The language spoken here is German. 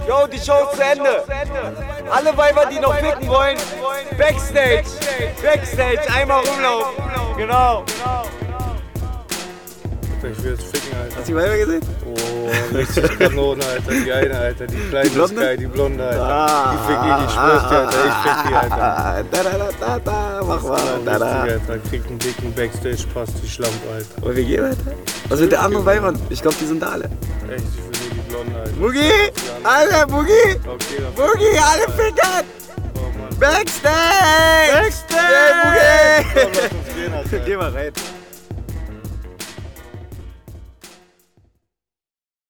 Yo, die Show ist zu Ende. Alle Weiber, die noch ficken wollen, Backstage. Backstage, einmal rumlaufen. Genau. Ich will jetzt ficken, Alter. Hast du die Weiber gesehen? Oh, richtig Kanone, Alter. Die eine, Alter. Die kleine Sky, die Blonde, Alter. Die fick ich schwör's dir, Alter. Ich fick die, Alter. Mach mal. Alter. Krieg einen dicken Backstage-Pass, die Schlampe, Alter. Und wir gehen weiter. Was mit der anderen Weibern? Ich glaube, die sind da alle. Echt, ich will nur die Blonde, Alter. Boogie! Alle, Boogie! Okay, dann Boogie, alle ficken! oh, Mann. Backstage! Backstage! Boogie! Komm, lass uns gehen, Alter. Geh mal rein.